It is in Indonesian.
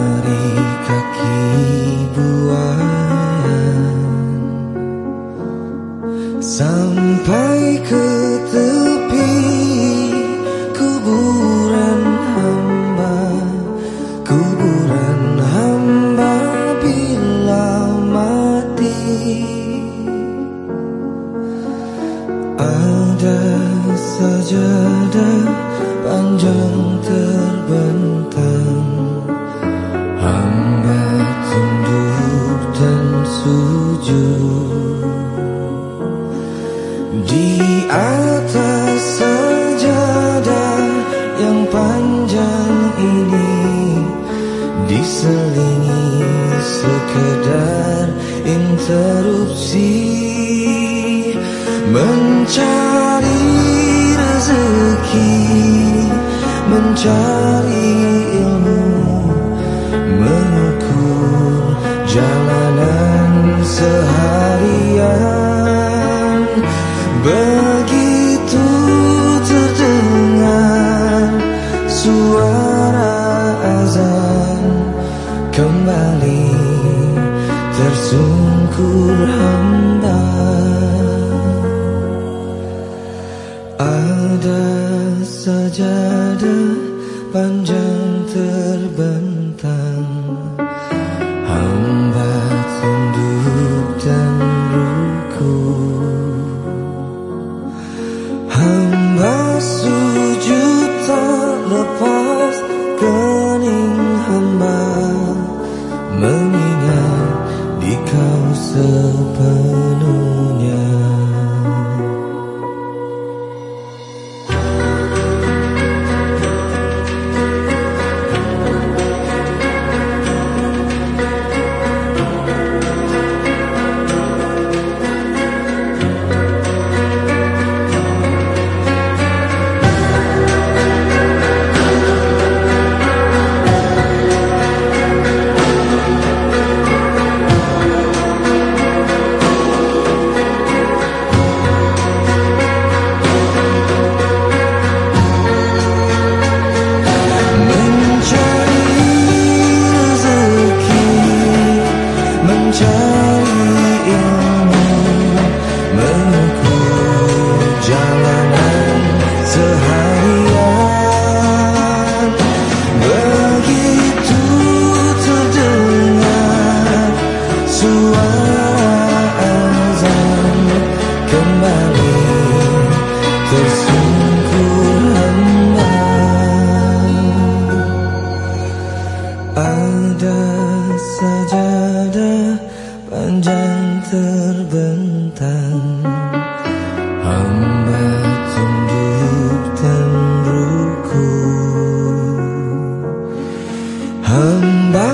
dari kaki buaya sampai ke tepi kuburan hamba, kuburan hamba bila mati. Ada sajadah panjang terbentang, hamba tunduk dan sujud. Di atas sajadah yang panjang ini diselingi sekedar interupsi, mencari rezeki, mencari ilmu, mengukur jalanan seharian. Begitu terdengar suara azan, kembali tersungkur hamba. Ada sajadah panjang terbentang, hamba tunduk dan rukuk. Hamba sujud tak lepas kening hamba, mengingat di kau sepenuhnya. Ada sajadah panjang terbentang, hamba tunduk dan rukuk. Hamba